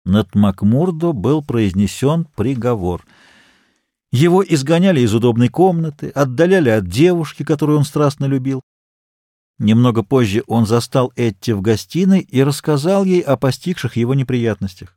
Над Макмурдо был произнесен приговор. Его изгоняли из удобной комнаты, отдаляли от девушки, которую он страстно любил. Немного позже он застал Этти в гостиной и рассказал ей о постигших его неприятностях.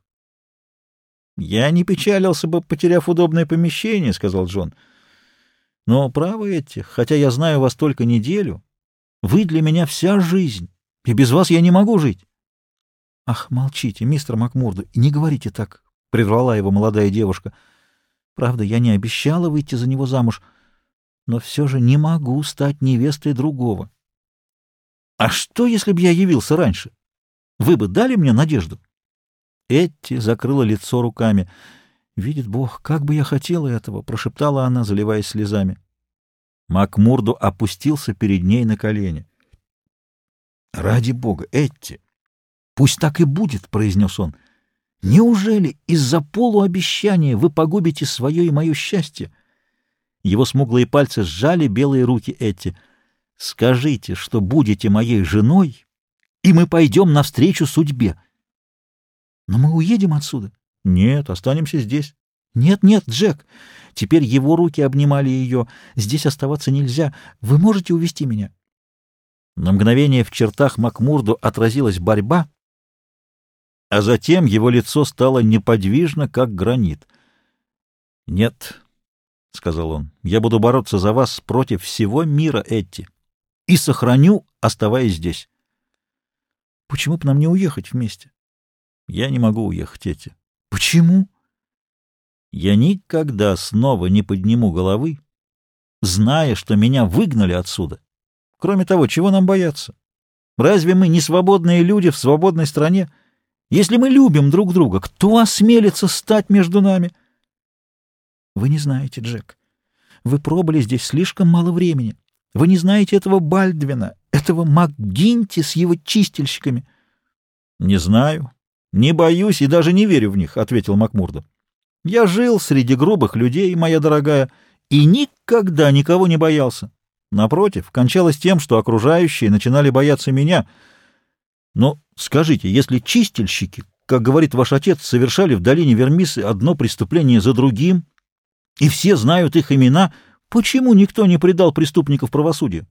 «Я не печалился бы, потеряв удобное помещение», — сказал Джон. «Но, право, Этти, хотя я знаю вас только неделю, вы для меня вся жизнь, и без вас я не могу жить». «Ах, молчите, мистер Макмурдо, и не говорите так», — прервала его молодая девушка. «Правда, я не обещала выйти за него замуж, но все же не могу стать невестой другого». «А что, если бы я явился раньше? Вы бы дали мне надежду?» Этти закрыла лицо руками. «Видит Бог, как бы я хотела этого!» — прошептала она, заливаясь слезами. Макмурдо опустился перед ней на колени. «Ради Бога, Этти, пусть так и будет!» — произнес он. «Неужели из-за полуобещания вы погубите свое и мое счастье?» Его смуглые пальцы сжали белые руки Этти. «Скажите, что будете моей женой, и мы пойдем навстречу судьбе». «Но мы уедем отсюда?» «Нет, останемся здесь». «Нет, нет, Джек!» Теперь его руки обнимали ее. «Здесь оставаться нельзя. Вы можете увезти меня?» На мгновение в чертах Макмурдо отразилась борьба, а затем его лицо стало неподвижно, как гранит. «Нет», — сказал он, — «я буду бороться за вас против всего мира, Этти, и сохраню, оставаясь здесь». «Почему бы нам не уехать вместе?» «Я не могу уехать, Этти». «Почему?» «Я никогда снова не подниму головы, зная, что меня выгнали отсюда. Кроме того, чего нам бояться? Разве мы не свободные люди в свободной стране? Если мы любим друг друга, кто осмелится стать между нами?» «Вы не знаете, Джек. Вы пробыли здесь слишком мало времени. Вы не знаете этого Бальдвина, этого МакГинти с его чистильщиками». «Не знаю, не боюсь и даже не верю в них», — ответил Макмурдо. «Я жил среди грубых людей, моя дорогая, и никогда никого не боялся. Напротив, кончалось тем, что окружающие начинали бояться меня. Но скажите, если чистильщики, как говорит ваш отец, совершали в долине Вермисы одно преступление за другим, и все знают их имена, почему никто не предал преступников правосудию?»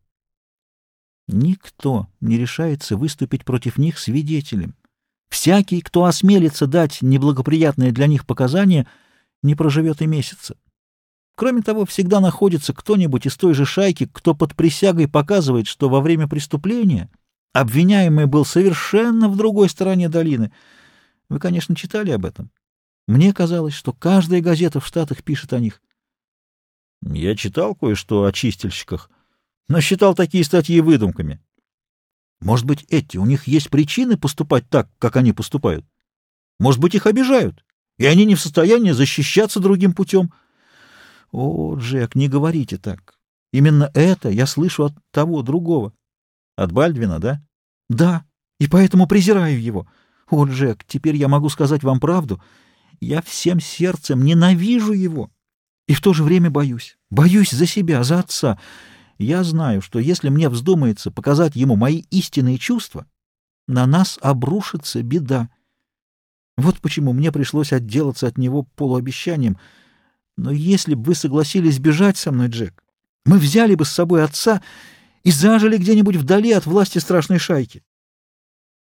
«Никто не решается выступить против них свидетелем. Всякий, кто осмелится дать неблагоприятные для них показания, не проживет и месяца. Кроме того, всегда находится кто-нибудь из той же шайки, кто под присягой показывает, что во время преступления обвиняемый был совершенно в другой стороне долины. Вы, конечно, читали об этом. Мне казалось, что каждая газета в Штатах пишет о них». «Я читал кое-что о чистильщиках, но считал такие статьи выдумками». «Может быть, у них есть причины поступать так, как они поступают? Может быть, их обижают, и они не в состоянии защищаться другим путем?» «О, Джек, не говорите так. Именно это я слышу от того другого». «От Бальдвина, да?» «Да, и поэтому презираю его. О, Джек, теперь я могу сказать вам правду. Я всем сердцем ненавижу его и в то же время боюсь. Боюсь за себя, за отца. Я знаю, что если мне вздумается показать ему мои истинные чувства, на нас обрушится беда. Вот почему мне пришлось отделаться от него полуобещанием. Но если бы вы согласились бежать со мной, Джек, мы взяли бы с собой отца и зажили где-нибудь вдали от власти страшной шайки.